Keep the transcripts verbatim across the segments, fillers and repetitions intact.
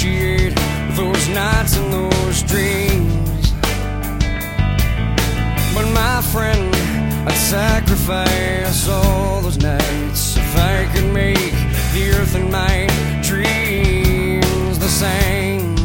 appreciate those nights and those dreams. But my friend, I'd sacrifice all those nights if I could make the earth and my dreams the same.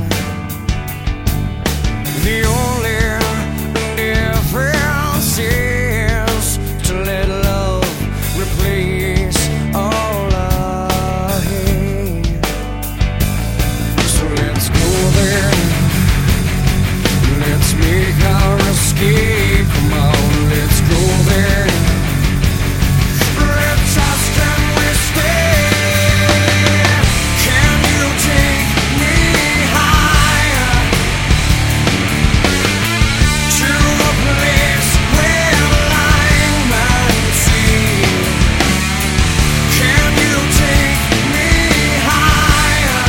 The only difference is to let love replace all I hate. So let's go there, let's make our escape. Come on, let's go there. Let's ask, can we stay? Can you take me higher to a place where lying might see? Can you take me higher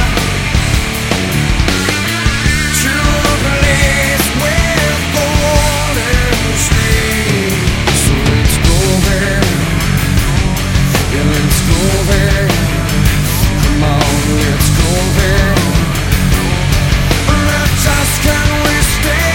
to a place with golden streams? So let's go there, yeah, let's go there. Come on, let's go there. Let's ask, can we stay?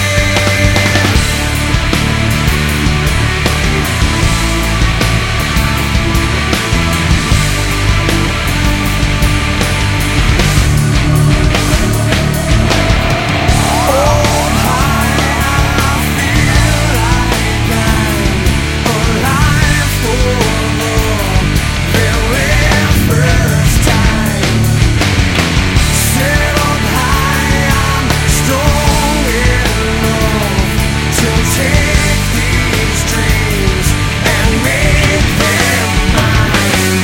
Oh, high, I feel like I'm alive for the very first time. Set up high, I'm strong enough to take these dreams and make them mine.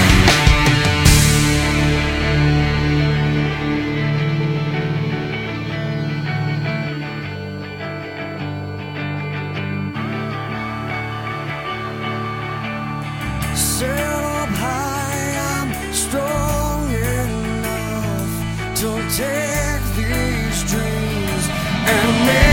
Set up high, I'm strong enough to take these dreams and make